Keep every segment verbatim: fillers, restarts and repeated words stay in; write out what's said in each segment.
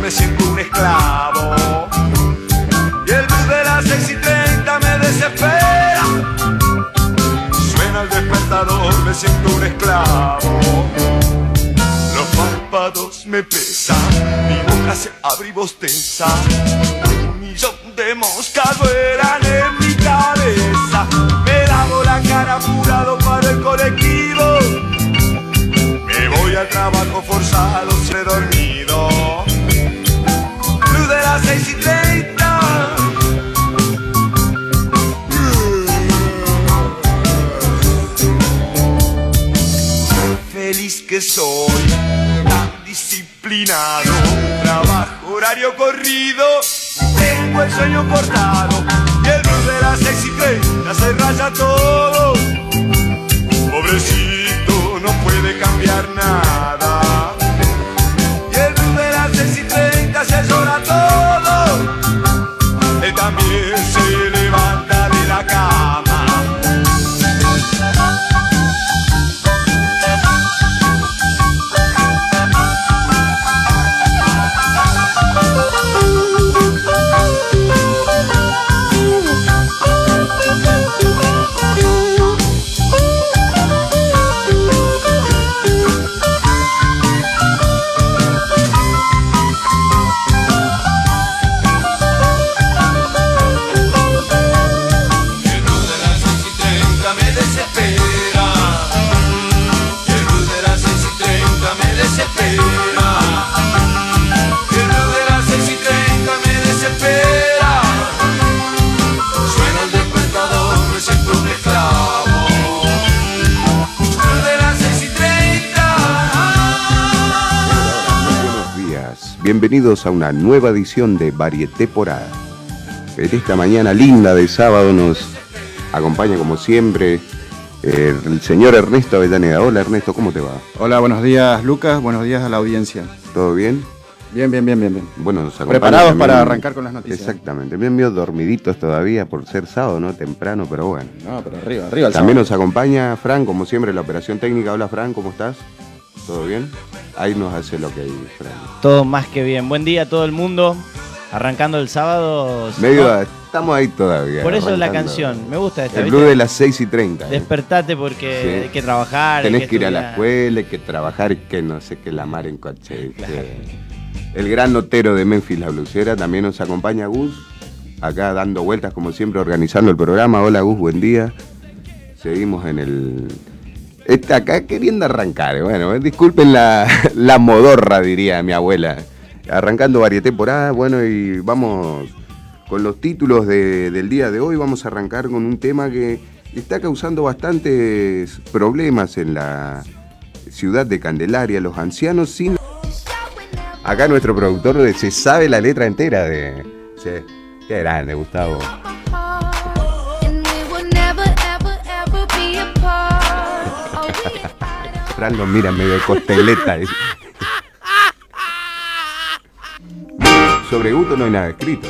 me siento un esclavo. Y el bus de las seis y treinta me desespera. Suena el despertador, me siento un esclavo. Los párpados me pesan, mi boca se abre y bosteza. Un millón de moscas vuelan en mi cabeza. Me lavo la cara apurado para el colectivo. Me voy al trabajo forzado, siempre dormido. Luz de las seis y treinta. Feliz que soy, tan disciplinado. Trabajo horario corrido, tengo el sueño cortado. Y el bus de las seis y treinta se raya todo. Pobrecito, no puede cambiar nada. Y el bus de las seis y treinta se llora todo. Él también se levanta de la cama. Bienvenidos a una nueva edición de Varieté por A. En esta mañana linda de sábado nos acompaña como siempre eh, el señor Ernesto Avellaneda. Hola Ernesto, ¿cómo te va? Hola, buenos días Lucas, buenos días a la audiencia. ¿Todo bien? Bien, bien, bien, bien, bien. Bueno, nos acompaña preparados también, para arrancar con las noticias. Exactamente, bien medio dormiditos todavía por ser sábado, ¿no? Temprano, pero bueno. No, pero arriba, arriba. También nos acompaña Fran, como siempre, la operación técnica. Hola Fran, ¿cómo estás? ¿Todo bien? Ahí nos hace lo que hay, Fran. Todo más que bien. Buen día a todo el mundo. Arrancando el sábado. Medio, ¿no? Estamos ahí todavía. Por eso arrancando. la canción. Me gusta esta. El ¿viste? blues de las seis y treinta. Despertate porque Sí. hay que trabajar. Tenés hay que, ir a la estudiar. escuela, hay que trabajar, y que no sé qué, la mar en coche. Claro. El gran notero de Memphis, la blusera, también nos acompaña Gus, acá dando vueltas como siempre, organizando el programa. Hola Gus, buen día. Seguimos en el... Está acá queriendo arrancar, bueno, eh, disculpen la, la modorra, diría mi abuela. Arrancando Varieté por A, bueno, y vamos con los títulos de, del día de hoy. Vamos a arrancar con un tema que está causando bastantes problemas en la ciudad de Candelaria. Los ancianos sin... Acá nuestro productor se sabe la letra entera de... Sí, qué grande, Gustavo. Fran lo mira medio costeleta. Sobre Gusto no hay nada escrito.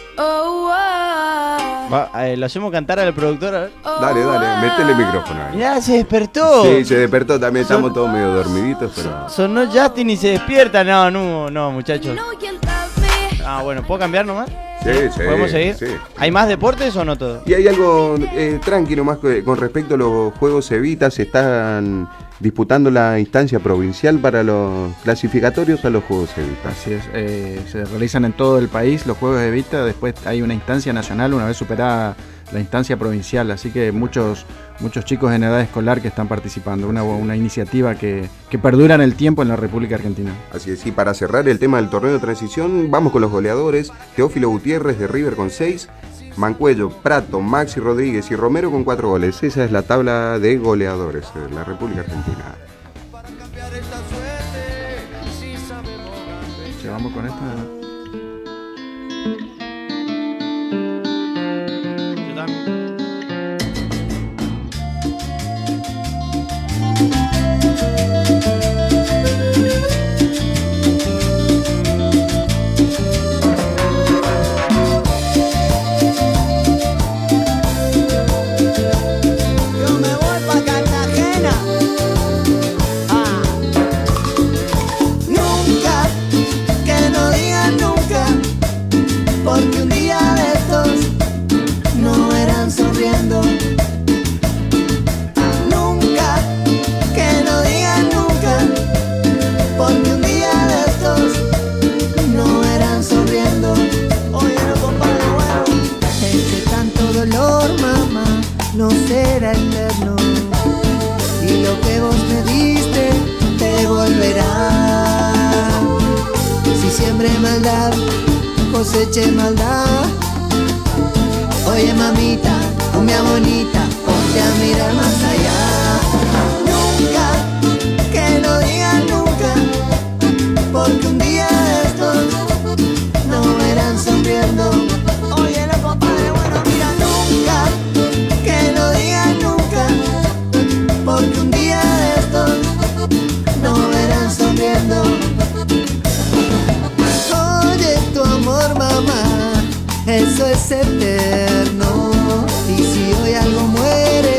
Va, eh, lo hacemos cantar al productor. A ver. Dale, dale, métele el micrófono ahí. Mirá, se despertó. Sí, se despertó también, estamos Son- todos medio dormiditos, pero... Sonó Justin y se despierta. No, no, no, muchachos. Ah, bueno, ¿puedo cambiar nomás? Sí, sí. ¿Podemos seguir? Sí. ¿Hay más deportes o no todo? Y hay algo eh, tranquilo más que- con respecto a los Juegos Evita. Se están disputando la instancia provincial para los clasificatorios a los Juegos Evita. Así es, eh, se realizan en todo el país los Juegos de Evita, después hay una instancia nacional una vez superada la instancia provincial, así que muchos muchos chicos en edad escolar que están participando, una, una iniciativa que, que perdura en el tiempo en la República Argentina. Así es, y para cerrar el tema del torneo de transición, vamos con los goleadores. Teófilo Gutiérrez de River con seis, Mancuello, Prato, Maxi Rodríguez y Romero con cuatro goles. Esa es la tabla de goleadores de la República Argentina. Llevamos con esta. Yo también. Yo me voy pa' Cartagena. Ah. Nunca que no digan sembré maldad, coseché maldad. Oye mamita, cumbia bonita, ponte a mirar más allá. Nunca, que no digan nunca, porque un día de estos no verán sonriendo. Oye la compadre, bueno mira, nunca, que no digan nunca, porque un día de estos no verán sonriendo. Oye tu amor mamá, eso es eterno, y si hoy algo muere,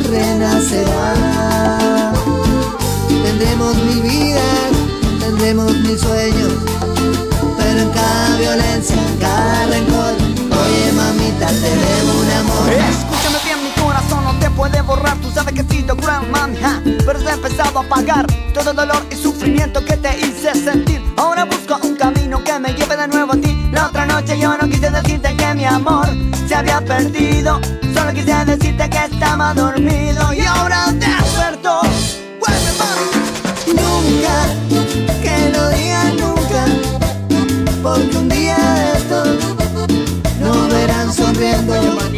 renacerá. Tendremos mil vidas, tendremos mil sueños, pero en cada violencia, en cada rencor, oye mamita, te debo un amor. Escúchame bien, mi corazón no te puede borrar. Tú sabes que he sido gran mami, ja, pero he empezado a pagar todo el dolor y sufrimiento que te hice sentir. Ahora busco un camino que me lleve de nuevo a ti. La otra noche yo no quise decirte que mi amor se había perdido, solo quise decirte que estaba dormido y ahora despertó. ¡Vuelve, mami! Nunca, que no digan nunca, porque un día de estos no verán sonriendo.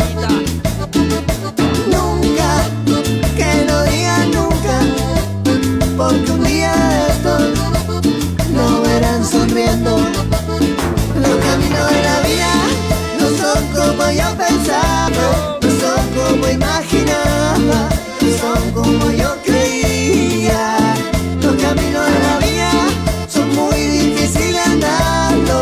Nunca, que no digan nunca, porque un día de estos no verán sonriendo. Los caminos de la vida no son como yo pensaba, no son como imaginaba, no son como yo creía. Los caminos de la vida son muy difíciles andarlos.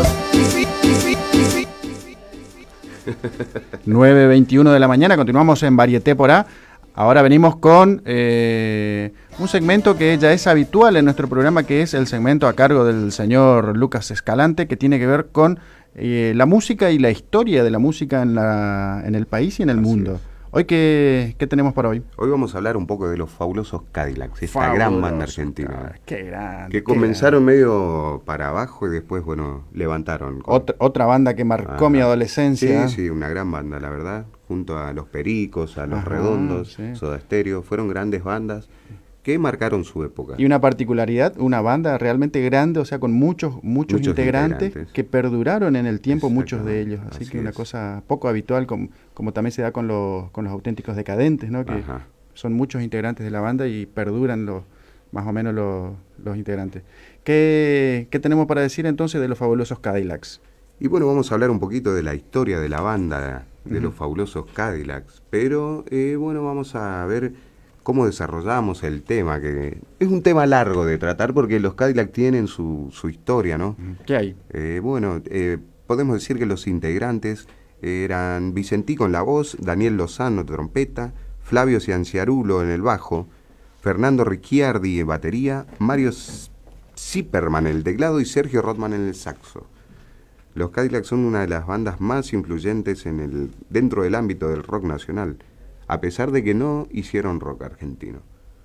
nueve veintiuno de la mañana, continuamos en Varieté por A. Ahora venimos con eh, un segmento que ya es habitual en nuestro programa, que es el segmento a cargo del señor Lucas Escalante, que tiene que ver con eh, la música y la historia de la música en, la, en el país y en el Así mundo. es. Hoy, ¿qué, ¿qué tenemos para hoy? Hoy vamos a hablar un poco de los fabulosos Cadillacs, esta Fabulosos gran banda argentina. Cadillacs, Qué grande. Que qué comenzaron medio para abajo y después, bueno, levantaron. con- Otra, otra banda que marcó Ajá. mi adolescencia. Sí, sí, una gran banda, la verdad. Junto a Los Pericos, a Los Ajá, Redondos, sí. Soda Stereo, fueron grandes bandas que marcaron su época. Y una particularidad, una banda realmente grande, o sea, con muchos, muchos, Muchos integrantes, integrantes. que perduraron en el tiempo, muchos de ellos. Exactamente, Así, así que una es. cosa poco habitual, como, como también se da con los, con los auténticos decadentes, ¿no? Que Ajá. son muchos integrantes de la banda y perduran los, más o menos los, los integrantes. ¿Qué, ¿Qué tenemos para decir entonces de los fabulosos Cadillacs? Y bueno, vamos a hablar un poquito de la historia de la banda, de Ujú. los fabulosos Cadillacs. Pero, eh, bueno, vamos a ver cómo desarrollamos el tema, que es un tema largo de tratar porque los Cadillacs tienen su, su historia, ¿no? ¿Qué hay? Eh, bueno, eh, podemos decir que los integrantes eran Vicentico en la voz, Daniel Lozano trompeta, Flavio Cianciarulo en el bajo, Fernando Ricciardi en batería, Mario Zipperman en el teclado y Sergio Rothman en el saxo. Los Cadillacs son una de las bandas más influyentes en el, dentro del ámbito del rock nacional, a pesar de que no hicieron rock argentino.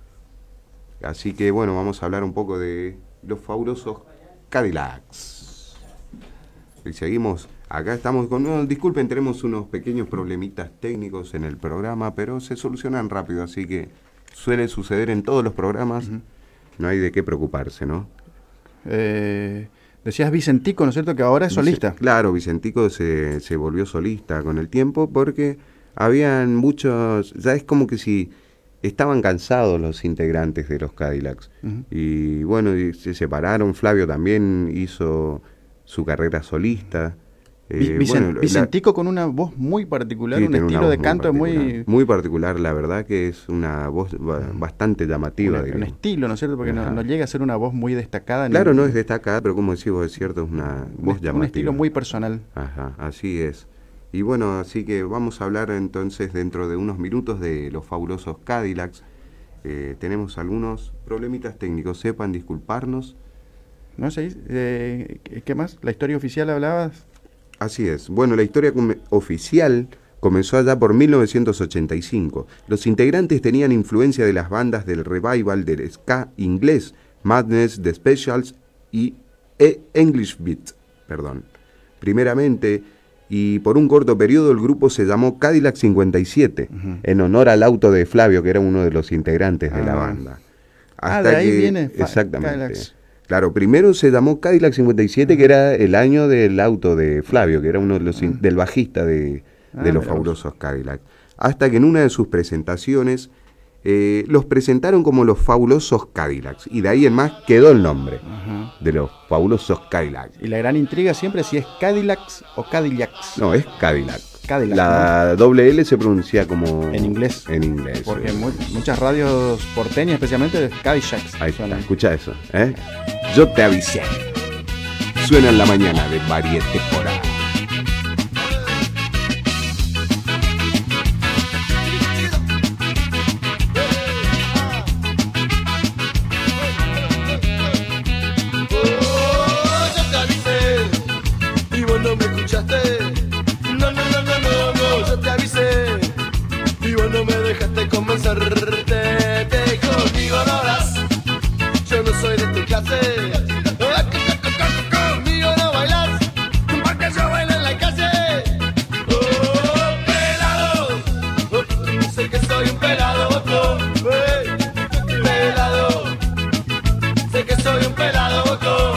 Así que bueno, vamos a hablar un poco de los fabulosos Cadillacs. Y seguimos, acá estamos con, no, disculpen, tenemos unos pequeños problemitas técnicos en el programa, pero se solucionan rápido, así que suele suceder en todos los programas, uh-huh. No hay de qué preocuparse, ¿no? Eh, decías Vicentico, ¿no es cierto?, que ahora es solista. Vic- claro, Vicentico se, se volvió solista con el tiempo porque habían muchos, ya es como que si estaban cansados los integrantes de los Cadillacs. Uh-huh. Y bueno, y se separaron, Flavio también hizo su carrera solista. Eh, Vicent, bueno, Vicentico la, con una voz muy particular, sí, un estilo de canto muy... Muy, muy particular, la verdad que es una voz ba- bastante llamativa. Una, un estilo, ¿no es cierto? Porque no, no llega a ser una voz muy destacada. Claro, ni, no es destacada, pero como decís vos, es cierto, es una voz un, llamativa. Un estilo muy personal. Ajá, así es. Y bueno, así que vamos a hablar entonces dentro de unos minutos de los fabulosos Cadillacs. Eh, tenemos algunos problemitas técnicos, sepan disculparnos. No sé, eh, ¿qué más? ¿La historia oficial hablabas? Así es. Bueno, la historia com- oficial comenzó allá por mil novecientos ochenta y cinco. Los integrantes tenían influencia de las bandas del revival del ska inglés, Madness, The Specials y e- English Beat. Perdón. Primeramente, y por un corto periodo, el grupo se llamó Cadillac cincuenta y siete, uh-huh. en honor al auto de Flavio, que era uno de los integrantes ah. de la banda. Hasta ah, de ahí que, viene exactamente. Cadillacs. Claro, primero se llamó Cadillac cincuenta y siete, que era el año del auto de Flavio, que era uno de los in- del bajista de, Ah, de los mira fabulosos Cadillac. Hasta que en una de sus presentaciones eh, los presentaron como los fabulosos Cadillacs, y de ahí en más quedó el nombre Ajá. de los fabulosos Cadillacs. Y la gran intriga siempre es si es Cadillacs o Cadillacs. No, es Cadillac. Cadillac, La doble L se pronuncia como... En inglés. En inglés. Porque eh. mu- muchas radios porteñas, especialmente Cadillacs. Ahí está, suenan. escucha eso, ¿eh? Yo te avisé. Suena en la mañana de Varieté por ahí. Oh, yo te avisé y vos no me escuchaste. No, no, no, no, no, no, yo te avisé y vos no me dejaste convencerte. Te conmigo no hablas, yo no soy de tu clase. Conmigo no bailas, porque yo bailo en la calle. Oh, pelado, oh, sé que soy un pelado, oh, hey, pelado, sé que soy un pelado, oh.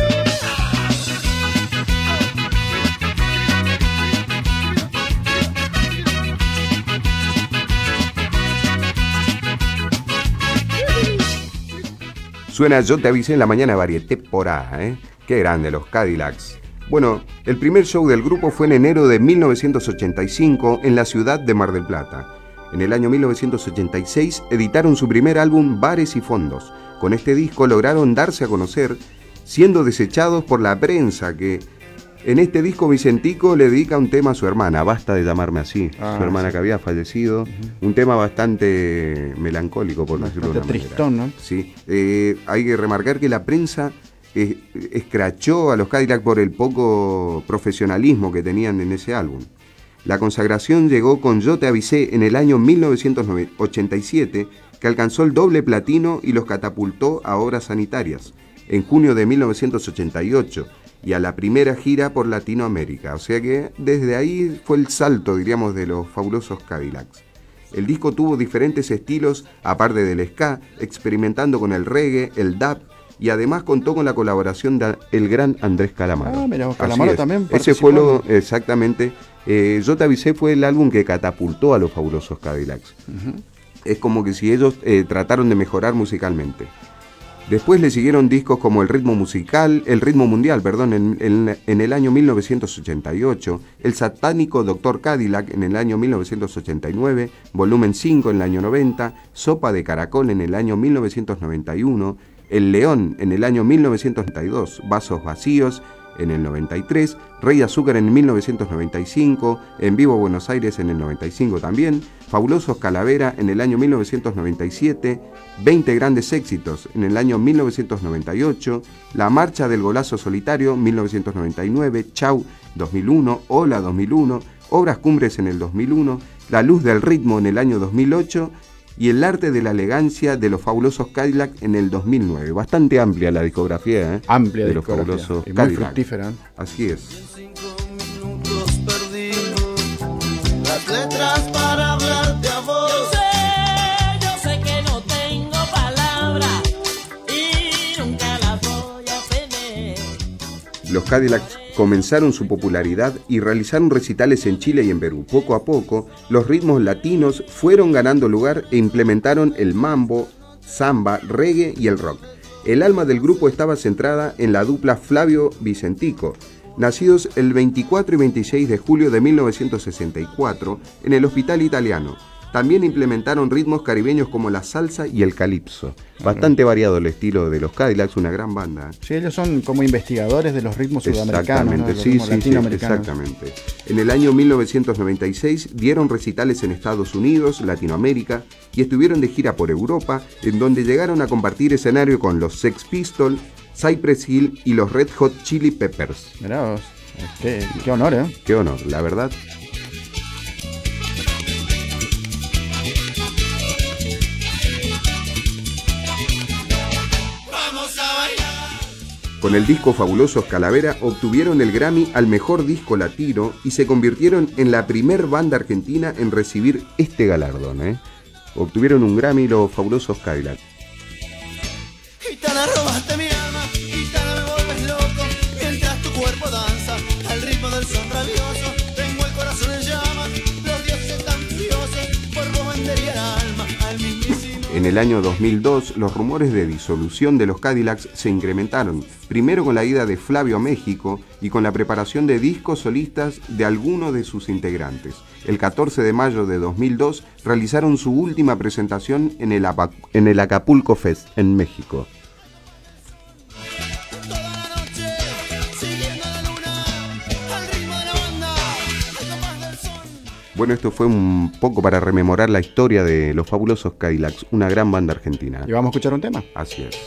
Suena Yo te avisé en la mañana de Varieté por ahí, ¿eh? Qué grande los Cadillacs. Bueno, el primer show del grupo fue en enero de mil novecientos ochenta y cinco en la ciudad de Mar del Plata. En el año mil novecientos ochenta y seis editaron su primer álbum Bares y Fondos. Con este disco lograron darse a conocer, siendo desechados por la prensa, que en este disco Vicentico le dedica un tema a su hermana, Basta de llamarme así, Ah, su hermana sí. que había fallecido. Uh-huh. Un tema bastante melancólico, por decirlo de una Bastante manera. tristón, ¿no? Sí, eh, hay que remarcar que la prensa eh, escrachó a los Cadillac por el poco profesionalismo que tenían en ese álbum. La consagración llegó con Yo te avisé en el año mil novecientos ochenta y siete, que alcanzó el doble platino y los catapultó a obras sanitarias. En junio de mil novecientos ochenta y ocho, y a la primera gira por Latinoamérica. O sea que desde ahí fue el salto, diríamos, de los fabulosos Cadillacs. El disco tuvo diferentes estilos, aparte del ska, experimentando con el reggae, el dub, y además contó con la colaboración del gran Andrés Calamaro. Ah, mira, Así Calamaro es. también Ese fue lo, participó. exactamente, eh, Yo te avisé fue el álbum que catapultó a los fabulosos Cadillacs. Ujú. Es como que si ellos eh, trataron de mejorar musicalmente. Después le siguieron discos como El ritmo musical, El ritmo mundial, perdón, en, en, en el año mil novecientos ochenta y ocho, El satánico doctor Cadillac en el año mil novecientos ochenta y nueve, Volumen cinco en el año noventa, Sopa de caracol en el año mil novecientos noventa y uno, El león en el año mil novecientos noventa y dos, Vasos vacíos en el noventa y tres, Rey Azúcar en mil novecientos noventa y cinco, En vivo Buenos Aires en el noventa y cinco también, Fabulosos Calavera en el año mil novecientos noventa y siete, veinte grandes éxitos en el año mil novecientos noventa y ocho, La marcha del golazo solitario mil novecientos noventa y nueve, Chau dos mil uno, Hola dos mil uno, Obras cumbres en el dos mil uno, La luz del ritmo en el año dos mil ocho y El arte de la elegancia de los fabulosos Cadillac en el dos mil nueve. Bastante amplia la discografía, ¿eh? Amplia de los discografía, fabulosos y muy Cadillac. fructífera. Así es. Minutos perdimos las letras para hablarte a vos. Yo sé, yo sé que no tengo palabras y nunca las voy a tener. Los Cadillacs comenzaron su popularidad y realizaron recitales en Chile y en Perú. Poco a poco, los ritmos latinos fueron ganando lugar e implementaron el mambo, samba, reggae y el rock. El alma del grupo estaba centrada en la dupla Flavio Vicentico, nacidos el veinticuatro y veintiséis de julio de mil novecientos sesenta y cuatro en el Hospital Italiano. También implementaron ritmos caribeños como la salsa y el calipso. Bastante variado el estilo de los Cadillacs, una gran banda. Sí, ellos son como investigadores de los ritmos sudamericanos, ¿no? Exactamente, De los sí, ritmos sí, sí, latinoamericanos. exactamente. En el año mil novecientos noventa y seis dieron recitales en Estados Unidos, Latinoamérica y estuvieron de gira por Europa, en donde llegaron a compartir escenario con los Sex Pistols, Cypress Hill y los Red Hot Chili Peppers. Mirá vos, qué, qué honor, ¿eh? Qué honor, la verdad. Con el disco Fabulosos Calavera obtuvieron el Grammy al mejor disco latino y se convirtieron en la primer banda argentina en recibir este galardón, ¿eh? Obtuvieron un Grammy los Fabulosos Cadillac. Gitana, robaste mi alma. el año dos mil dos, los rumores de disolución de los Cadillacs se incrementaron, primero con la ida de Flavio a México y con la preparación de discos solistas de algunos de sus integrantes. El catorce de mayo de dos mil dos realizaron su última presentación en el, Apa- en el Acapulco Fest, en México. Bueno, esto fue un poco para rememorar la historia de los fabulosos Cadillacs, una gran banda argentina. ¿Y vamos a escuchar un tema? Así es.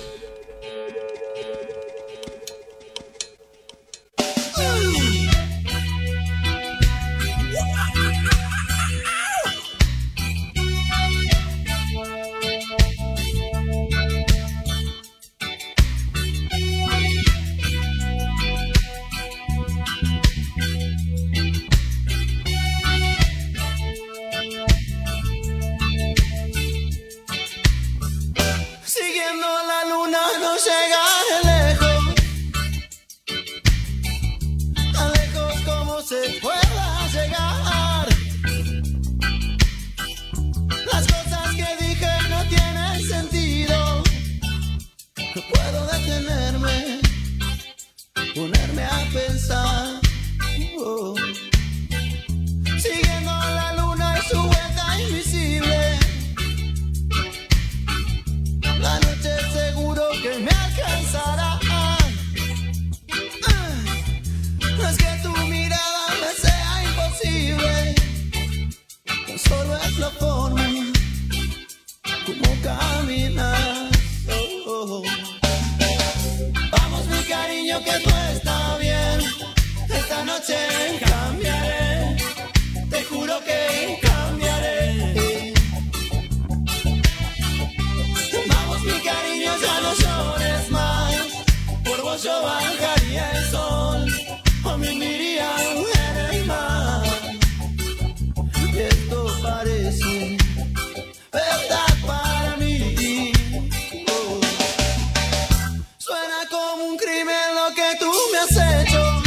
Siguiendo la luna no llega lejos, tan lejos como se pueda llegar. Las cosas que dije no tienen sentido, no puedo detenerme, ponerme a pensar. Oh. Siguiendo la luna y su vuelta invisible, la noche seguro que me alcanzará. No es que tu mirada me sea imposible, tan solo es la forma como caminas. Oh, oh. Vamos mi cariño que todo está bien, esta noche cambiaré, te juro que cambiaré. Vamos mi cariño, ya no llores más, por vos yo bajaría el sol, o me hundiría en el mar. Y esto parece verdad para mí. Oh. Suena como un crimen lo que tú me has hecho,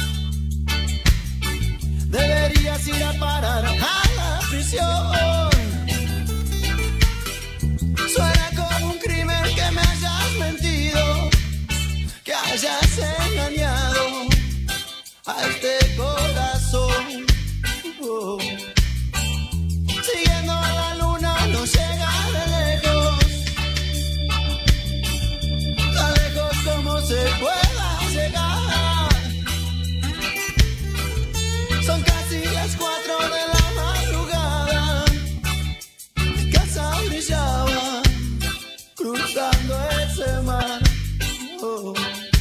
deberías ir a parar a la prisión. Suena como un crimen que me hayas mentido, que hayas engañado a este corazón. Oh. Siguiendo a la luna no llega de lejos, tan lejos como se pueda llegar. Son casi las cuatro de la madrugada, mi casa brillaba cruzando ese mar. Oh.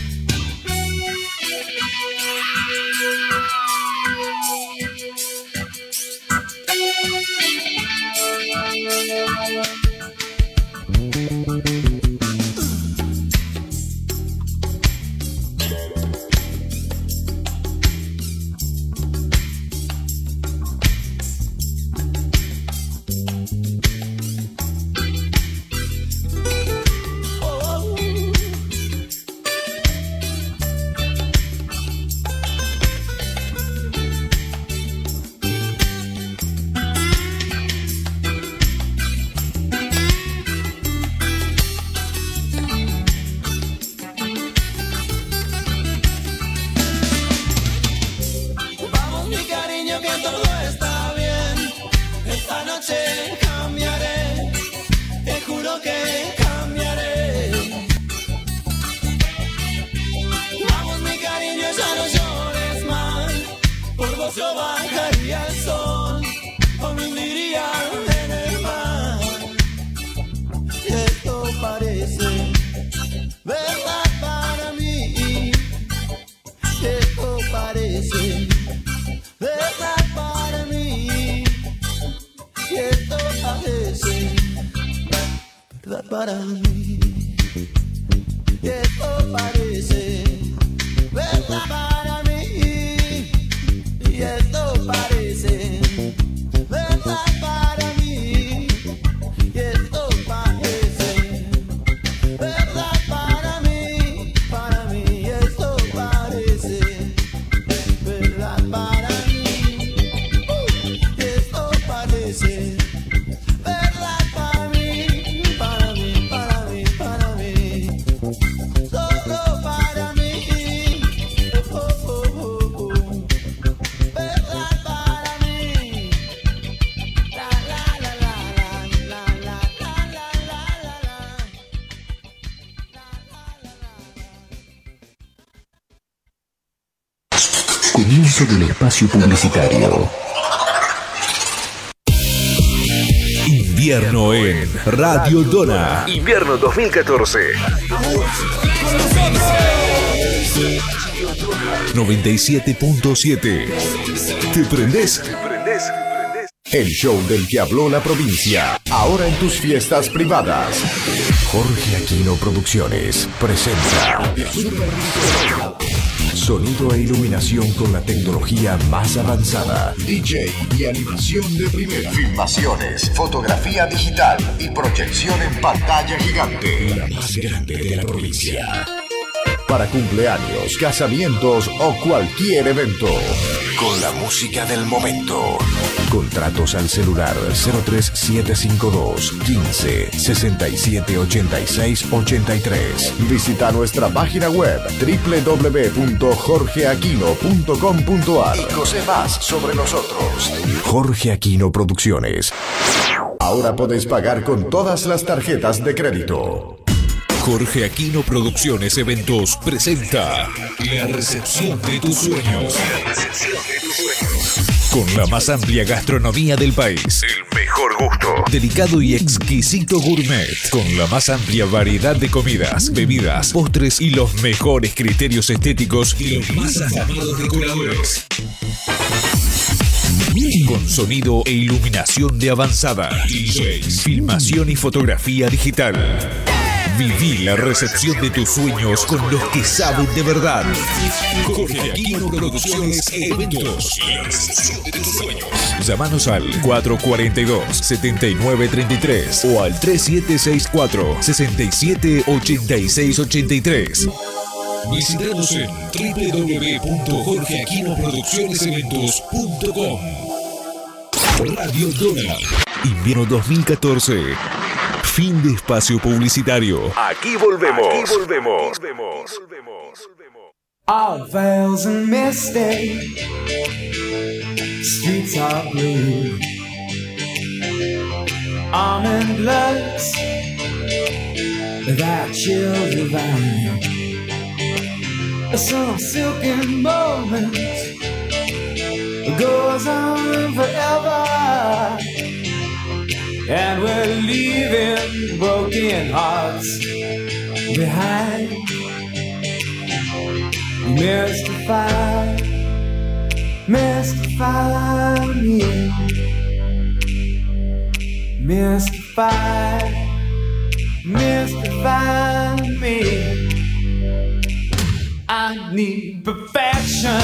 Vamos mi cariño que todo está bien, esta noche cambiaré, te juro que cambiaré. Vamos mi cariño, ya no llores más, por vos yo bajaría el sol, o me hundiría en el mar. Y esto parece verdad para mí, esto parece verdad para mí, y esto parece verdad para mí, y esto parece verdad para mí, y esto parece verdad para mí, y esto parece verdad para mí, para mí, y esto parece verdad para mí, uh, y esto parece verdad para mí, para Comienzo del espacio publicitario. Invierno en Radio Dona. Invierno dos mil catorce. noventa y siete punto siete. ¿Te prendés? El show del que habló la provincia. Ahora en tus fiestas privadas. Jorge Aquino Producciones presenta sonido e iluminación con la tecnología más avanzada. D J y animación de primera. Filmaciones, fotografía digital y proyección en pantalla gigante. La más grande de la provincia. Para cumpleaños, casamientos o cualquier evento. Con la música del momento. Contratos al celular cero tres siete cinco dos, quince, sesenta y siete, ochenta y seis, ochenta y tres. Visita nuestra página web doble u doble u doble u punto jorge aquino punto com punto a r y conoce más sobre nosotros. Jorge Aquino Producciones. Ahora podés pagar con todas las tarjetas de crédito. Jorge Aquino Producciones Eventos presenta La Recepción de tus Sueños. Con la más amplia gastronomía del país. El mejor gusto. Delicado y exquisito gourmet. Con la más amplia variedad de comidas, bebidas, postres y los mejores criterios estéticos y los más afamados decoradores. Con sonido e iluminación de avanzada. D Js, filmación y fotografía digital. Viví la recepción de tus sueños con los que saben de verdad. Jorge Aquino Producciones Eventos. La recepción de tus sueños. Llámanos al cuatro cuatro dos, siete nueve tres tres o al tres siete seis cuatro, seis siete ocho seis ocho tres. Visítanos en doble u doble u doble u punto jorge aquino producciones eventos punto com. Radio Dona. Invierno dos mil catorce. Fin de espacio publicitario. Aquí volvemos. Aquí volvemos. All veils and misty, streets are blue. Almond bloods, that chill divine. Some silken moment goes on forever. And we're leaving broken hearts behind. Mystify, mystify me. Mystify, mystify me. I need perfection,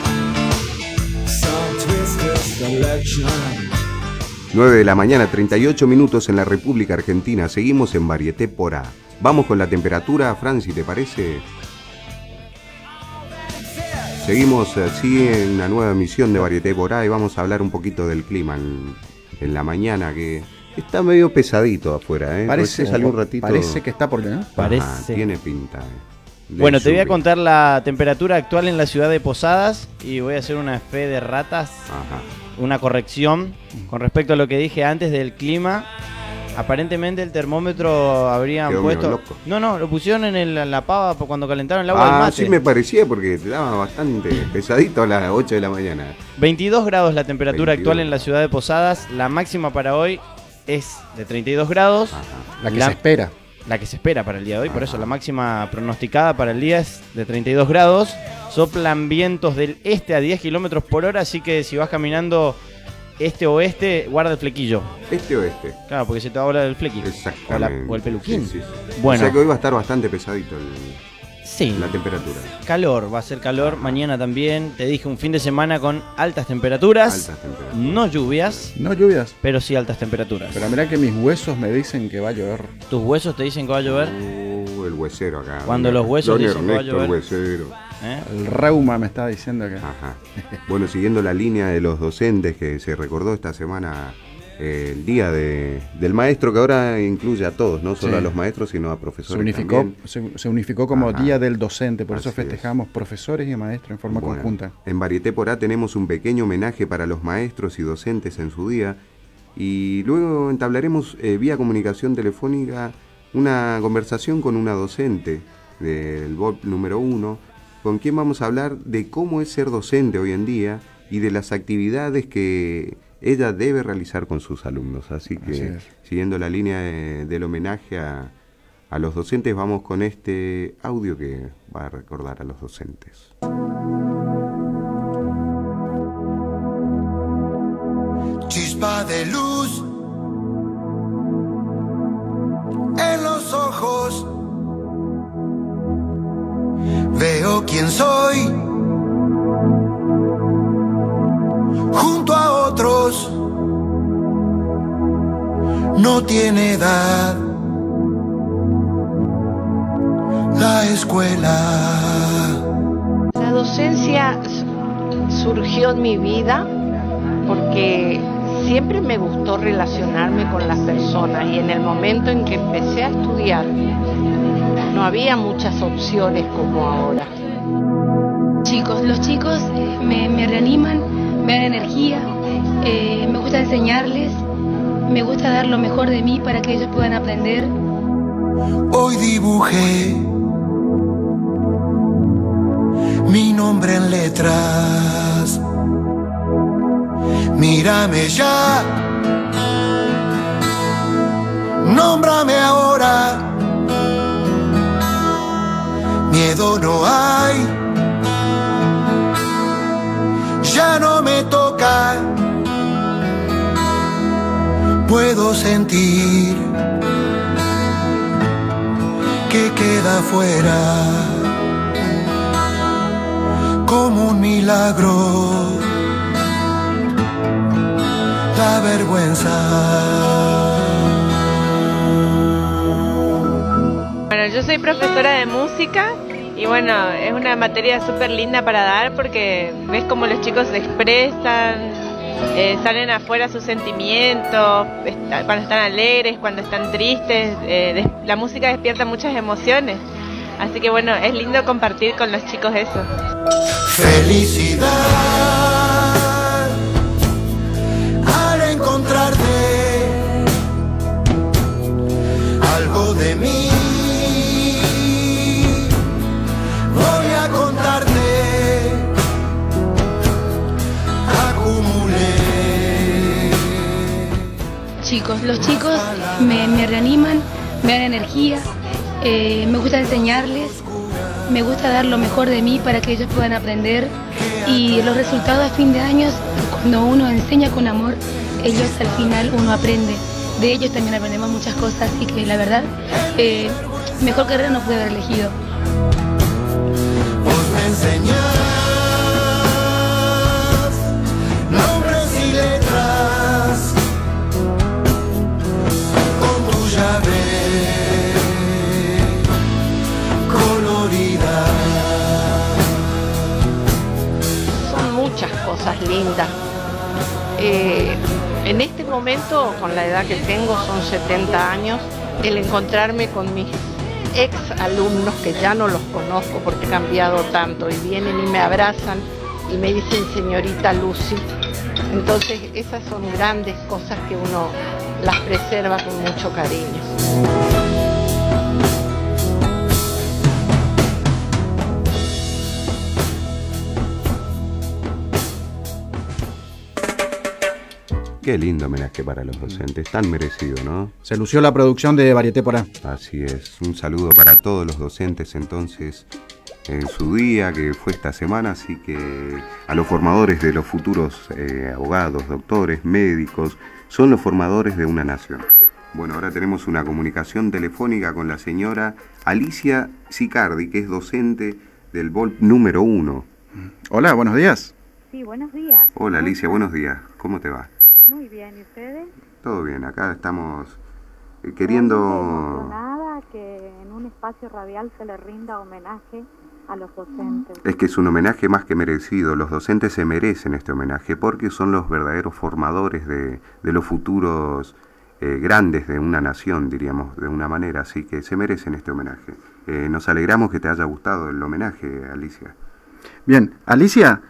some twisted selection. nueve de la mañana, treinta y ocho minutos en la República Argentina. Seguimos en Varieté por A. Vamos con la temperatura, Franci, ¿te parece? Seguimos así en una nueva emisión de Varieté por A y vamos a hablar un poquito del clima en, en la mañana, que está medio pesadito afuera, ¿eh? Parece, salió un ratito. Parece que está por ¿no? Parece. Ajá, tiene pinta, ¿eh? Bueno, te voy a contar la temperatura actual en la ciudad de Posadas y voy a hacer una fe de ratas. Ajá. Una corrección con respecto a lo que dije antes del clima. Aparentemente el termómetro habrían Quedó puesto... medio loco. No, no, lo pusieron en el- la pava cuando calentaron el agua del Ah, mate. sí me parecía porque te daba bastante pesadito a las ocho de la mañana. veintidós grados la temperatura veintidós. actual en la ciudad de Posadas. La máxima para hoy es de treinta y dos grados. Ajá. La que se espera. La que se espera para el día de hoy, por Ajá. eso la máxima pronosticada para el día es de treinta y dos grados. Soplan vientos del este a diez kilómetros por hora, así que si vas caminando este-oeste, guarda el flequillo. Este oeste. Claro, porque se te va a volar el flequillo. Exactamente. O, la- o el peluquín. Sí, sí, sí. Bueno. O sea que hoy va a estar bastante pesadito el, Sí, la temperatura. calor, va a ser calor. Mañana también, te dije, un fin de semana con altas temperaturas. Altas temperaturas. No lluvias, No lluvias. pero sí altas temperaturas. Pero mirá que mis huesos me dicen que va a llover. ¿Tus huesos te dicen que va a llover? Uh, el huesero acá. Cuando Don- los huesos Don dicen que va a Ernesto, el llover. huesero. ¿Eh? El reuma me está diciendo que... Ajá. Bueno, siguiendo la línea de los docentes que se recordó esta semana, eh, el día de, del maestro, que ahora incluye a todos, no solo Sí. a los maestros, sino a Se profesores unificó, también. se, se unificó como Ajá. Día del Docente, por eso Así es. festejamos profesores y maestros en forma Bueno, conjunta. En Varieté por A tenemos un pequeño homenaje para los maestros y docentes en su día, y luego entablaremos eh, vía comunicación telefónica una conversación con una docente del B O P número uno, con quien vamos a hablar de cómo es ser docente hoy en día y de las actividades que ella debe realizar con sus alumnos. Así que, Así es. siguiendo la línea de, del homenaje a, a los docentes, vamos con este audio que va a recordar a los docentes. Chispa de luz en los ojos, veo quién soy junto a otros, no tiene edad la escuela. La docencia surgió en mi vida porque siempre me gustó relacionarme con las personas y en el momento en que empecé a estudiar no había muchas opciones como ahora. Chicos, los chicos eh, me, me reaniman, me dan energía, eh, me gusta enseñarles, me gusta dar lo mejor de mí para que ellos puedan aprender. Hoy dibujé mi nombre en letras. Mírame ya, nómbrame ahora. Miedo no hay, ya no me toca. Puedo sentir que queda fuera como un milagro. La vergüenza. Bueno, yo soy profesora de música y bueno, es una materia súper linda para dar porque ves cómo los chicos se expresan, eh, salen afuera sus sentimientos, está, cuando están alegres, cuando están tristes, eh, des, la música despierta muchas emociones, así que bueno, es lindo compartir con los chicos eso. Felicidad encontrarte, algo de mí voy a contarte. Acumulé. Chicos, los chicos me, me reaniman, me dan energía, eh, me gusta enseñarles, me gusta dar lo mejor de mí para que ellos puedan aprender y los resultados a fin de año, cuando uno enseña con amor, ellos al final uno aprende, de ellos también aprendemos muchas cosas, así que la verdad, eh, mejor carrera no pude haber elegido. Vos me enseñás nombres y letras con tu llave colorida. Son muchas cosas lindas. Eh, En este momento, con la edad que tengo, son setenta años, el encontrarme con mis ex alumnos que ya no los conozco porque he cambiado tanto y vienen y me abrazan y me dicen señorita Lucy. Entonces esas son grandes cosas que uno las preserva con mucho cariño. Qué lindo homenaje para los docentes, tan merecido, ¿no? Se lució la producción de Varieté por A. Así es, un saludo para todos los docentes entonces en su día, que fue esta semana, así que a los formadores de los futuros eh, abogados, doctores, médicos, son los formadores de una nación. Bueno, ahora tenemos una comunicación telefónica con la señora Alicia Sicardi, que es docente del V O L P número uno. Hola, buenos días. Sí, buenos días. Hola Alicia, buenos días, ¿cómo te va? Muy bien, ¿y ustedes? Todo bien, acá estamos eh, queriendo... emocionada que en un espacio radial se le rinda homenaje a los docentes. Es que es un homenaje más que merecido, los docentes se merecen este homenaje porque son los verdaderos formadores de, de los futuros eh, grandes de una nación, diríamos, de una manera, así que se merecen este homenaje. Eh, nos alegramos que te haya gustado el homenaje, Alicia. Bien, Alicia...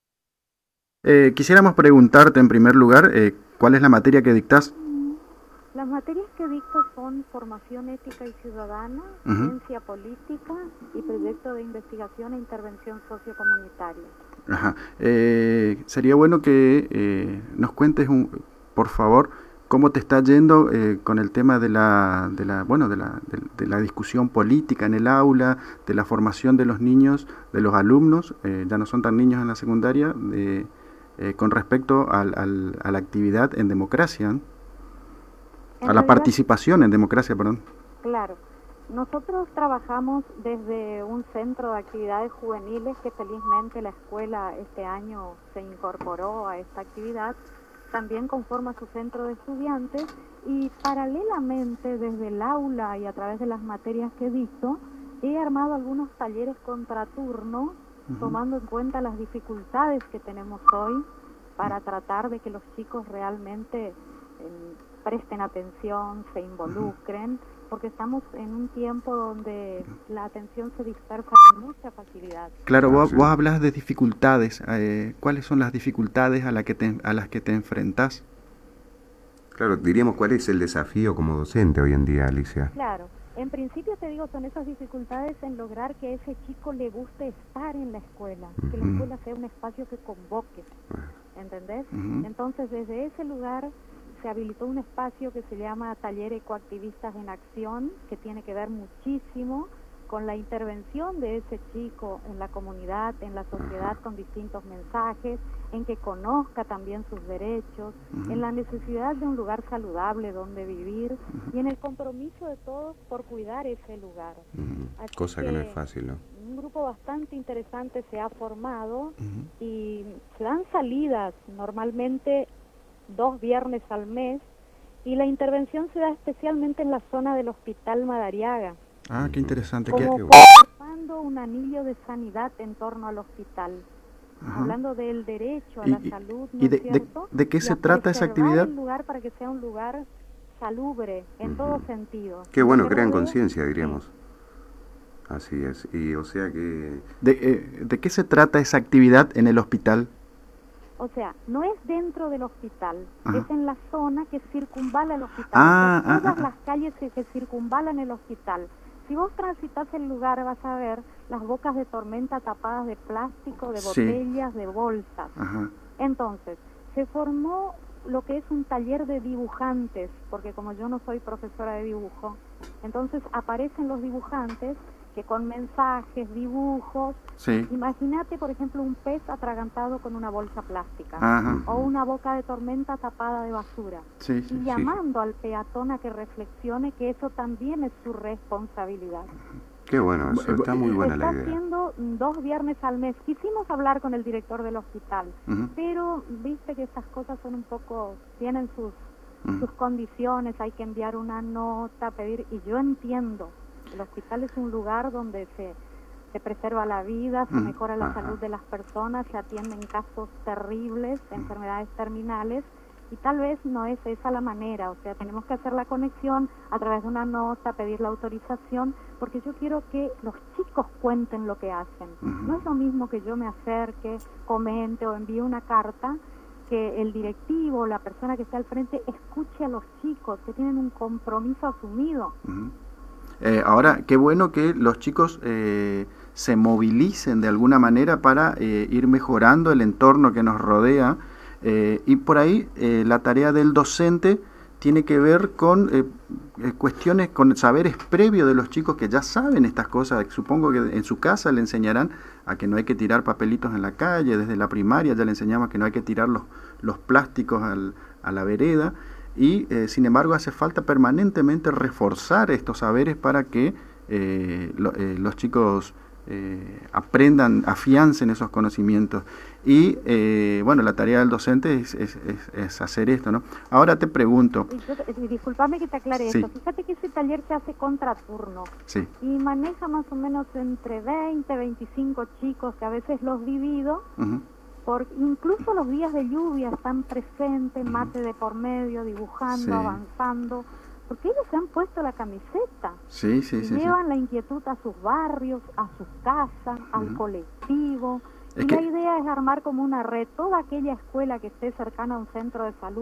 Eh, quisiéramos preguntarte en primer lugar, eh, ¿cuál es la materia que dictás? Las materias que dicto son formación ética y ciudadana, Ujú. ciencia política y proyecto de investigación e intervención sociocomunitaria. Ajá. Eh, sería bueno que eh, nos cuentes, un, por favor, cómo te está yendo eh, con el tema de la, de la, bueno, de la, de, de la discusión política en el aula, de la formación de los niños, de los alumnos, eh, ya no son tan niños en la secundaria, de, eh, con respecto al, al, a la actividad en democracia, ¿no? En A la realidad, participación en democracia, perdón. Claro. Nosotros trabajamos desde un centro de actividades juveniles que felizmente la escuela este año se incorporó a esta actividad. También conforma su centro de estudiantes y paralelamente desde el aula y a través de las materias que he visto, he armado algunos talleres contraturno, Ujú. tomando en cuenta las dificultades que tenemos hoy para tratar de que los chicos realmente eh, presten atención, se involucren, porque estamos en un tiempo donde la atención se dispersa con mucha facilidad. Claro, vos, vos hablas de dificultades. Eh, ¿Cuáles son las dificultades a, la que te, a las que te enfrentás? Claro, diríamos cuál es el desafío como docente hoy en día, Alicia. Claro, en principio te digo, son esas dificultades en lograr que a ese chico le guste estar en la escuela, que la Ujú. escuela sea un espacio que convoque, ¿entendés? Ujú. Entonces, desde ese lugar se habilitó un espacio que se llama Taller Ecoactivistas en Acción, que tiene que ver muchísimo con la intervención de ese chico en la comunidad, en la sociedad, con distintos mensajes, en que conozca también sus derechos, Ujú. en la necesidad de un lugar saludable donde vivir y en el compromiso de todos por cuidar ese lugar. Ujú. Así Cosa que no que es fácil, ¿no? Un grupo bastante interesante se ha formado y se dan salidas normalmente dos viernes al mes y la intervención se da especialmente en la zona del Hospital Madariaga, Ah, qué interesante. como qué- formando un anillo de sanidad en torno al hospital, Ajá. hablando del derecho a Y- la y- salud, ¿no y de- es de- cierto? de qué Y se a trata esa preservar actividad? el lugar para que sea un lugar salubre en todo sentido. Qué bueno, Porque crean rodea- conciencia, diríamos. Así es. Y o sea que... De, eh, ¿De qué se trata esa actividad en el hospital? O sea, no es dentro del hospital, Ajá. es en la zona que circunvala el hospital. Ah, o sea, ah, todas ah. las calles que, que circunvalan el hospital. Si vos transitas el lugar vas a ver las bocas de tormenta tapadas de plástico, de Sí. botellas, de bolsas. Ajá. Entonces, se formó lo que es un taller de dibujantes, porque como yo no soy profesora de dibujo, entonces aparecen los dibujantes que con mensajes, dibujos, Sí. imagínate por ejemplo un pez atragantado con una bolsa plástica Ajá. o una boca de tormenta tapada de basura Sí, sí, y sí. llamando al peatón a que reflexione que eso también es su responsabilidad. Qué bueno, eso está muy buena Está la idea. haciendo dos viernes al mes. Quisimos hablar con el director del hospital, Ujú. pero viste que estas cosas son un poco, tienen sus, Ujú. sus condiciones, hay que enviar una nota, pedir, y yo entiendo, el hospital es un lugar donde se, se preserva la vida, se Ujú. mejora la Ajá. salud de las personas, se atienden casos terribles, enfermedades terminales, y tal vez no es esa la manera, o sea, tenemos que hacer la conexión a través de una nota, pedir la autorización, porque yo quiero que los chicos cuenten lo que hacen. No es lo mismo que yo me acerque, comente o envíe una carta, que el directivo, la persona que está al frente, escuche a los chicos, que tienen un compromiso asumido. Ujú. Eh, ahora, qué bueno que los chicos eh, se movilicen de alguna manera para eh, ir mejorando el entorno que nos rodea. Eh, y por ahí eh, la tarea del docente tiene que ver con eh, eh, cuestiones, con saberes previos de los chicos que ya saben estas cosas. Supongo que en su casa le enseñarán a que no hay que tirar papelitos en la calle, desde la primaria ya le enseñamos que no hay que tirar los, los plásticos al, a la vereda, y eh, sin embargo hace falta permanentemente reforzar estos saberes para que eh, lo, eh, los chicos eh, aprendan, afiancen esos conocimientos. Y eh, bueno, la tarea del docente es, es, es, es hacer esto, ¿no? Ahora te pregunto. Y yo, y disculpame que te aclare Sí. esto. Fíjate que ese taller se hace contraturno Sí. y maneja más o menos entre veinte, veinticinco chicos, que a veces los divido, Ujú. por incluso los días de lluvia están presentes, mate de por medio, dibujando, Sí. avanzando, porque ellos se han puesto la camiseta. Sí, sí, y sí, sí. llevan la inquietud a sus barrios, a sus casas, al Ujú. colectivo. Es y que- la idea es armar como una red, toda aquella escuela que esté cercana a un centro de salud,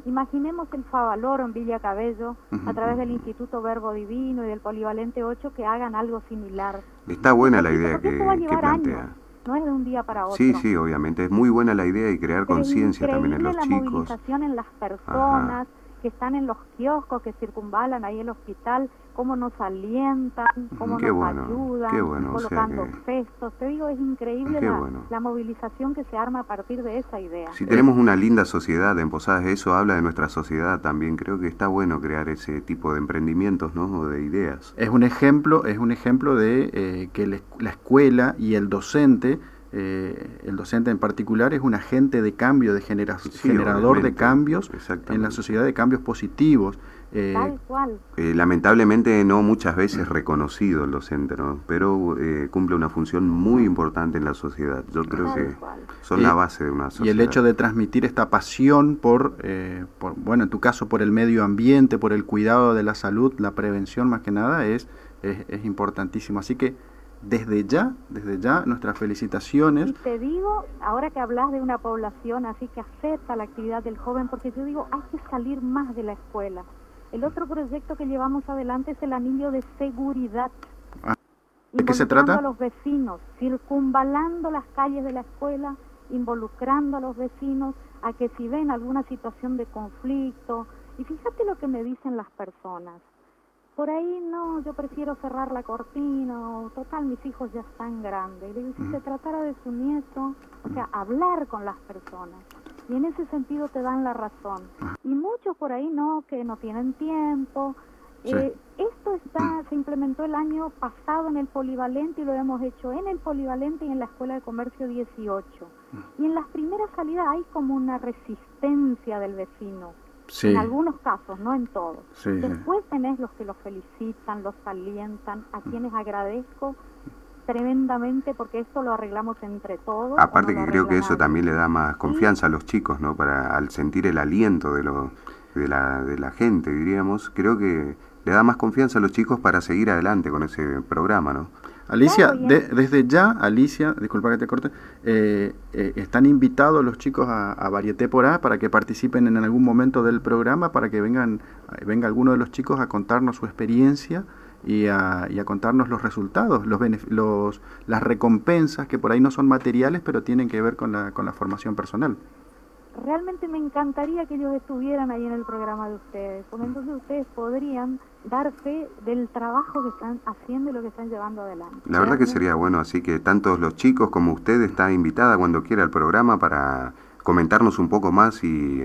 Imaginemos el Favaloro en Villa Cabello, Ujú. a través del Instituto Verbo Divino y del Polivalente ocho, que hagan algo similar. Está buena la idea Porque que, esto va a que llevar plantea. años, no es de un día para otro. Sí, sí, obviamente. Es muy buena la idea y crear Pero es conciencia también en increíble los la chicos. movilización en las personas que están en los kioscos, que circunvalan ahí el hospital, cómo nos alientan, cómo Qué nos bueno, ayudan, qué bueno, o sea colocando que- cestos. Te digo, es increíble Qué la, bueno. la movilización que se arma a partir de esa idea. Si tenemos una linda sociedad en Posadas, eso habla de nuestra sociedad también. Creo que está bueno crear ese tipo de emprendimientos, ¿no? O de ideas. Es un ejemplo, es un ejemplo de eh, que la, la escuela y el docente, eh, el docente en particular, es un agente de cambio, de genera- Sí, generador de obviamente. cambios en Exactamente. la sociedad, de cambios positivos. Eh, Tal cual. Eh, lamentablemente no muchas veces reconocido el docente, ¿no? Pero eh, cumple una función muy importante en la sociedad. Yo creo Tal que cual. son Y- la base de una Y sociedad. el hecho de transmitir esta pasión por, eh, por, bueno, en tu caso por el medio ambiente, por el cuidado de la salud, la prevención más que nada, es, es, es importantísimo. Así que desde ya, desde ya, nuestras felicitaciones. Y te digo, ahora que hablas de una población así que acepta la actividad del joven, porque yo digo, hay que salir más de la escuela. El otro proyecto que llevamos adelante es el anillo de seguridad. ¿De qué se Involucrando trata? a los vecinos, circunvalando las calles de la escuela, involucrando a los vecinos a que si ven alguna situación de conflicto, y fíjate lo que me dicen las personas. Por ahí no, yo prefiero cerrar la cortina, o total, mis hijos ya están grandes. Y le digo, si se tratara de su nieto, o sea, hablar con las personas. Y en ese sentido te dan la razón. Y muchos por ahí no, que no tienen tiempo. Sí. Eh, esto está, se implementó el año pasado en el Polivalente y lo hemos hecho en el Polivalente y en la Escuela de Comercio dieciocho. Y en las primeras salidas hay como una resistencia del vecino. Sí. En algunos casos, no en todos. Sí, sí. Después tenés los que los felicitan, los alientan, a quienes agradezco tremendamente porque esto lo arreglamos entre todos. Aparte o no que lo creo que arregla eso nadie. también le da más confianza a los chicos, ¿no? Para al sentir el aliento de lo, de la de la gente, diríamos, creo que le da más confianza a los chicos para seguir adelante con ese programa, ¿no? Alicia, Claro, y de- en- desde ya, Alicia, disculpa que te corte, eh, eh, están invitados los chicos a, a Varieté por A para que participen en algún momento del programa, para que vengan, eh, venga alguno de los chicos a contarnos su experiencia y a, y a contarnos los resultados, los, benef- los las recompensas que por ahí no son materiales, pero tienen que ver con la, con la formación personal. Realmente me encantaría que ellos estuvieran ahí en el programa de ustedes, porque entonces ustedes podrían dar fe del trabajo que están haciendo y lo que están llevando adelante. La verdad que Realmente- sería bueno, así que tanto los chicos como usted está invitada cuando quiera al programa para comentarnos un poco más y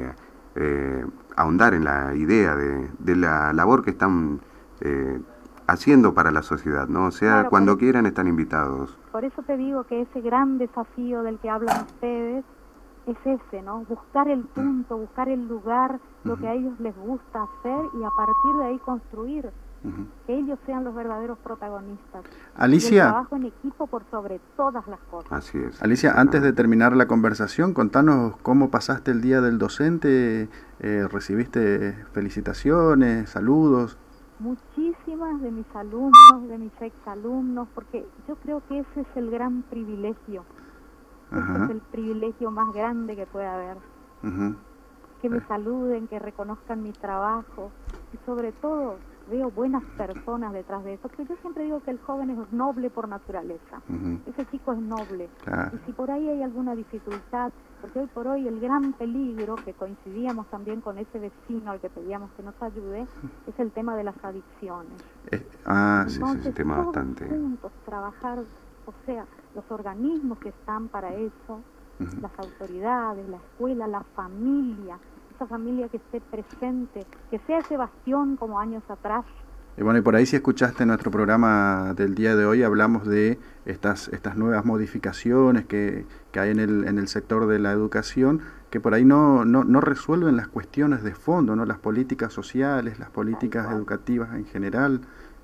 eh, ahondar en la idea de, de la labor que están eh, haciendo para la sociedad, ¿no? O sea, Claro, cuando por- quieran están invitados. Por eso te digo que ese gran desafío del que hablan ustedes es ese, ¿no? Buscar el punto, buscar el lugar, lo que a ellos les gusta hacer y a partir de ahí construir, Ujú. que ellos sean los verdaderos protagonistas. Alicia. Y el trabajo en equipo por sobre todas las cosas. Así es. Alicia, antes de terminar la conversación, contanos cómo pasaste el día del docente, eh, recibiste felicitaciones, saludos. Muchísimas de mis alumnos, de mis exalumnos, porque yo creo que ese es el gran privilegio. Ese Ajá. es el privilegio más grande que puede haber. Ujú. Que me saluden, que reconozcan mi trabajo y sobre todo veo buenas personas detrás de eso, porque yo siempre digo que el joven es noble por naturaleza. Ujú. Ese chico es noble. Claro. Y si por ahí hay alguna dificultad, porque hoy por hoy el gran peligro, que coincidíamos también con ese vecino al que pedíamos que nos ayude, es el tema de las adicciones. Eh, ah, sí, sí, Entonces, sí. un tema todos bastante- juntos trabajar, o sea, los organismos que están para eso, Ujú. las autoridades, la escuela, la familia, esa familia que esté presente, que sea ese bastión como años atrás. Y bueno, y por ahí si escuchaste nuestro programa del día de hoy, hablamos de estas, estas nuevas modificaciones que, que hay en el, en el sector de la educación, que por ahí no, no, no resuelven las cuestiones de fondo, ¿no? Las políticas sociales, las políticas educativas en general,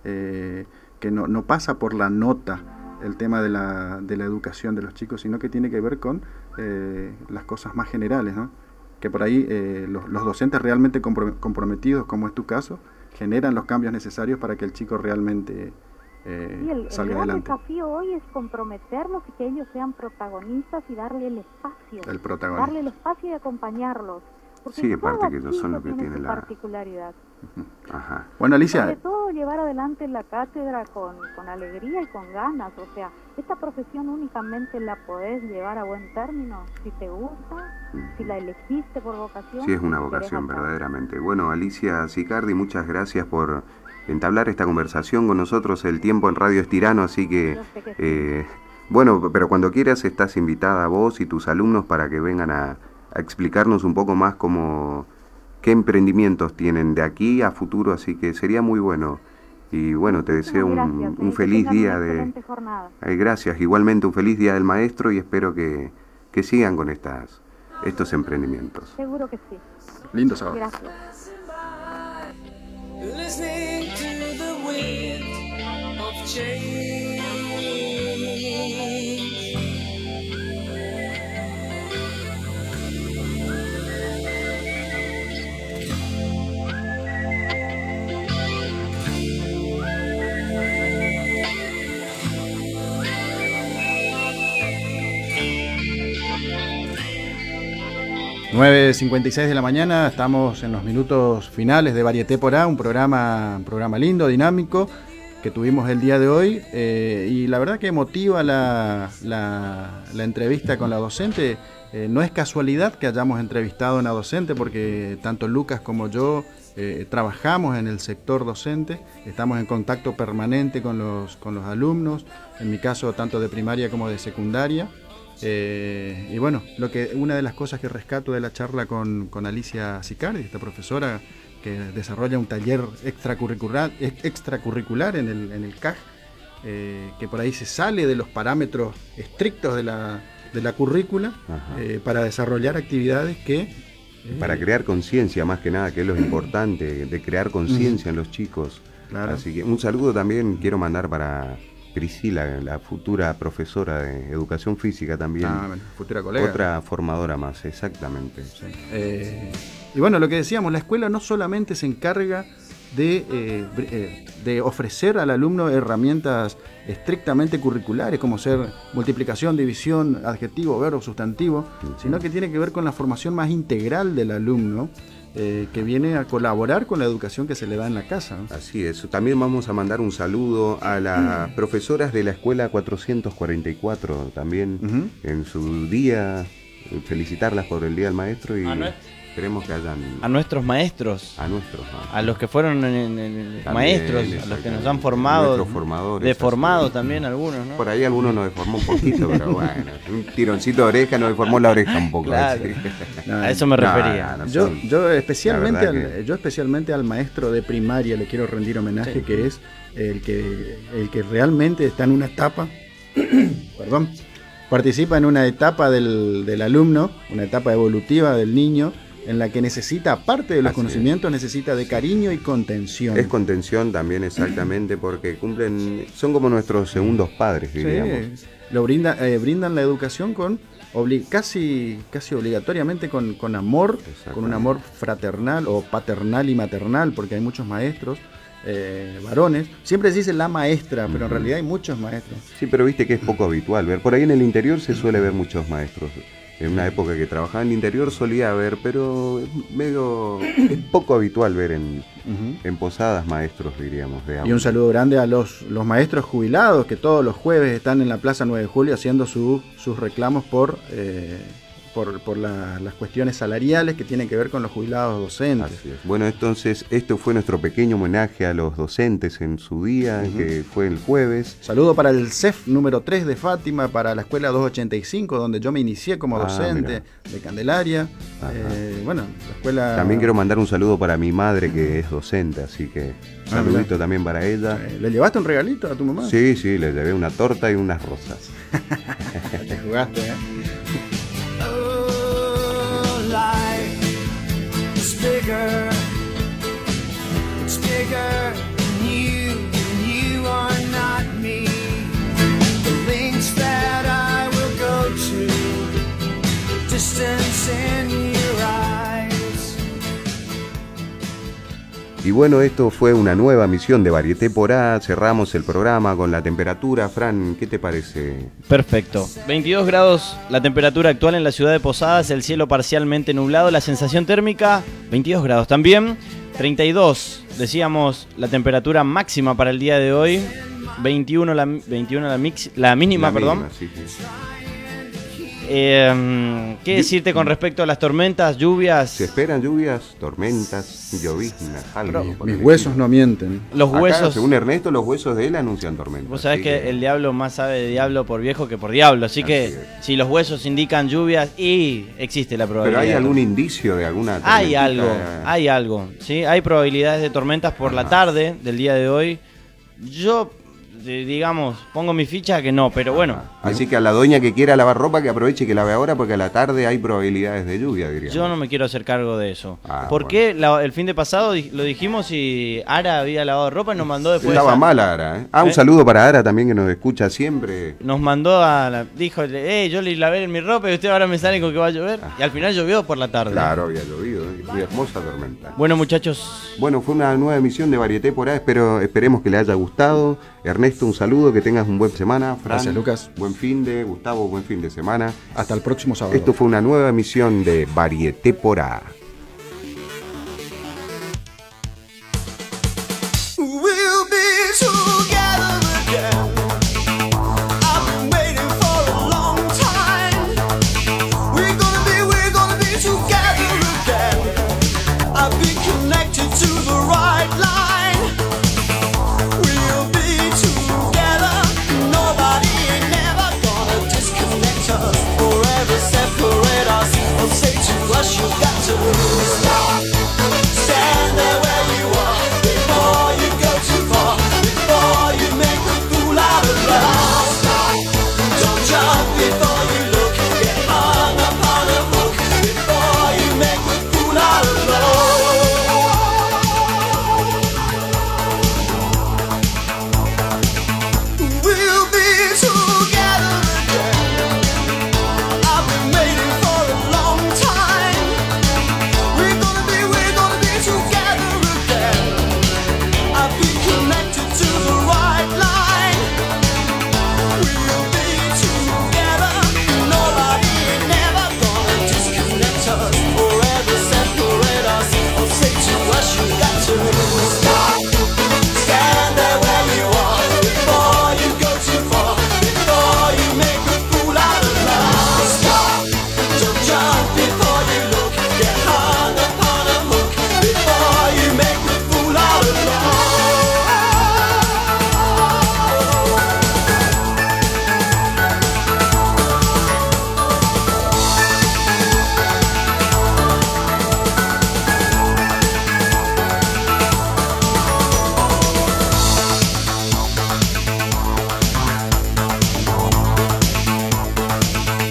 eh, que no, no pasa por la nota el tema de la, de la educación de los chicos, sino que tiene que ver con eh, las cosas más generales, ¿no? Que por ahí eh, los, los docentes realmente comprom- comprometidos, como es tu caso, generan los cambios necesarios para que el chico realmente eh, Y el, el salga gran adelante. desafío hoy es comprometerlos y que ellos sean protagonistas y darle el espacio. El protagonismo. Darle el espacio y acompañarlos. Porque Sí, aparte cada que ellos son chico los que tiene tienen su la... particularidad. Ajá. Bueno, Alicia, Sobre todo llevar adelante la cátedra con, con alegría y con ganas. O sea, esta profesión únicamente la podés llevar a buen término si te gusta, si la elegiste por vocación. Sí, es una si querés vocación, hacerlo. verdaderamente. Bueno, Alicia Sicardi, muchas gracias por entablar esta conversación con nosotros. El tiempo en radio es tirano, así que... Yo sé que sí. eh, bueno, pero cuando quieras estás invitada vos y tus alumnos para que vengan a, a explicarnos un poco más cómo... qué emprendimientos tienen de aquí a futuro, así que sería muy bueno. Y bueno, te deseo un, Gracias, un eh, feliz que tengan día una de... excelente jornada. Ay, gracias, igualmente un feliz día del maestro y espero que, que sigan con estas, estos emprendimientos. Seguro que sí. lindo sábado. Gracias. Listening to the wind of change. nueve cincuenta y seis de la mañana, estamos en los minutos finales de Varieté por A, un programa, un programa lindo, dinámico, que tuvimos el día de hoy, eh, y la verdad que motiva la, la, la entrevista con la docente. Eh, no es casualidad que hayamos entrevistado a una docente, porque tanto Lucas como yo eh, trabajamos en el sector docente, estamos en contacto permanente con los, con los alumnos, en mi caso tanto de primaria como de secundaria. Eh, y bueno, lo que una de las cosas que rescato de la charla con, con Alicia Sicardi, esta profesora que desarrolla un taller extracurricular, extracurricular en el, en el C A G, eh, que por ahí se sale de los parámetros estrictos de la, de la currícula, eh, para desarrollar actividades que... Eh, Para crear conciencia más que nada, que es lo importante, de crear conciencia en los chicos. Claro. Así que un saludo también quiero mandar para... Priscila, la futura profesora de educación física también. Ah, bueno, futura colega. Otra formadora más, exactamente. Sí. Eh, y bueno, lo que decíamos, la escuela no solamente se encarga de, eh, eh, de ofrecer al alumno herramientas estrictamente curriculares, como ser multiplicación, división, adjetivo, verbo, sustantivo, uh-huh. sino que tiene que ver con la formación más integral del alumno, Eh, que viene a colaborar con la educación que se le da en la casa, ¿no? Así es. También vamos a mandar un saludo a las profesoras de la escuela cuatrocientos cuarenta y cuatro, también uh-huh. en su día, felicitarlas por el Día del Maestro y esperemos que hayan... A nuestros maestros. A nuestros maestros. A los que fueron en, en, también, maestros, a los que nos han formado. Nuestros formadores. Deformados también algunos, ¿no? Por ahí algunos nos deformó un poquito, pero bueno, un tironcito de oreja nos deformó la oreja un poco. Claro. No, a eso me refería. No, no yo, yo, especialmente al, que... yo especialmente al maestro de primaria le quiero rendir homenaje, sí. que es el que, el que realmente está en una etapa, perdón, participa en una etapa del, del alumno, una etapa evolutiva del niño, en la que necesita, aparte de los Así conocimientos, es. necesita de cariño y contención. Es contención también, exactamente, porque cumplen, son como nuestros segundos padres, diríamos. Sí, lo brinda, eh, brindan la educación con obli- casi, casi obligatoriamente con, con amor, con un amor fraternal o paternal y maternal, porque hay muchos maestros, eh, varones. Siempre se dice la maestra, pero uh-huh. en realidad hay muchos maestros. Sí, pero viste que es poco habitual ver. Por ahí en el interior se suele ver muchos maestros. En una época que trabajaba en el interior solía haber, pero es medio es poco habitual ver en, uh-huh. en posadas maestros, diríamos. De y un saludo grande a los, los maestros jubilados que todos los jueves están en la Plaza nueve de Julio haciendo su, sus reclamos por, eh, por, por la, las cuestiones salariales que tienen que ver con los jubilados docentes. Así es. Bueno, entonces esto fue nuestro pequeño homenaje a los docentes en su día, uh-huh. que fue el jueves. Saludo para el C E F número tres de Fátima, para la escuela doscientos ochenta y cinco, donde yo me inicié como docente ah, de Candelaria. Eh, bueno, la escuela... También quiero mandar un saludo para mi madre, que es docente, así que un saludito ah, también para ella. ¿Le llevaste un regalito a tu mamá? Sí, sí, le llevé una torta y unas rosas. Te jugaste, ¿eh? It's bigger, it's bigger than you, and you are not me. The links that I will go to, distance in your eyes. Y bueno, esto fue una nueva emisión de Varieté por A. Cerramos el programa con la temperatura. Fran, ¿qué te parece? Perfecto. veintidós grados la temperatura actual en la ciudad de Posadas, el cielo parcialmente nublado, la sensación térmica veintidós grados también. treinta y dos, decíamos, la temperatura máxima para el día de hoy. veintiuno la, veintiuno la, mix, la mínima, La perdón. mínima, sí, sí. Eh, ¿Qué decirte con respecto a las tormentas, lluvias? Se esperan lluvias, tormentas, lloviznas, algo. Mis, por mis el huesos estilo. no mienten. Los Acá, huesos. según Ernesto, los huesos de él anuncian tormentas. Vos sabés así que el diablo más sabe de diablo por viejo que por diablo, así, Así que es. si los huesos indican lluvias, y existe la Pero probabilidad. ¿hay de algún tormenta. indicio de alguna Hay tormentita? algo, hay algo, ¿sí? Hay probabilidades de tormentas por la tarde del día de hoy. Yo, eh, digamos, pongo mi ficha que no, pero bueno. Así que a la doña que quiera lavar ropa, que aproveche y que lave ahora, porque a la tarde hay probabilidades de lluvia, diría. Yo no me quiero hacer cargo de eso. Ah, ¿Por bueno. qué la- el fin de pasado di- lo dijimos y Ara había lavado ropa y nos mandó después... Estaba a- mal Ara, ¿eh? Ah, un ¿Eh? saludo para Ara también, que nos escucha siempre. Nos mandó a... La, dijo, eh, yo le lavé mi ropa y usted ahora me sale con que va a llover. Y al final llovió por la tarde. Claro, había llovido, ¿eh? Muy hermosa tormenta. Bueno, muchachos, Bueno, fue una nueva emisión de Varieté por A. Espero, esperemos que le haya gustado. Ernesto, un saludo, que tengas un buen semana. Fran, Gracias, Lucas. Buen fin de, Gustavo, buen fin de semana. Hasta el próximo sábado. Esto fue una nueva emisión de Varieté por A.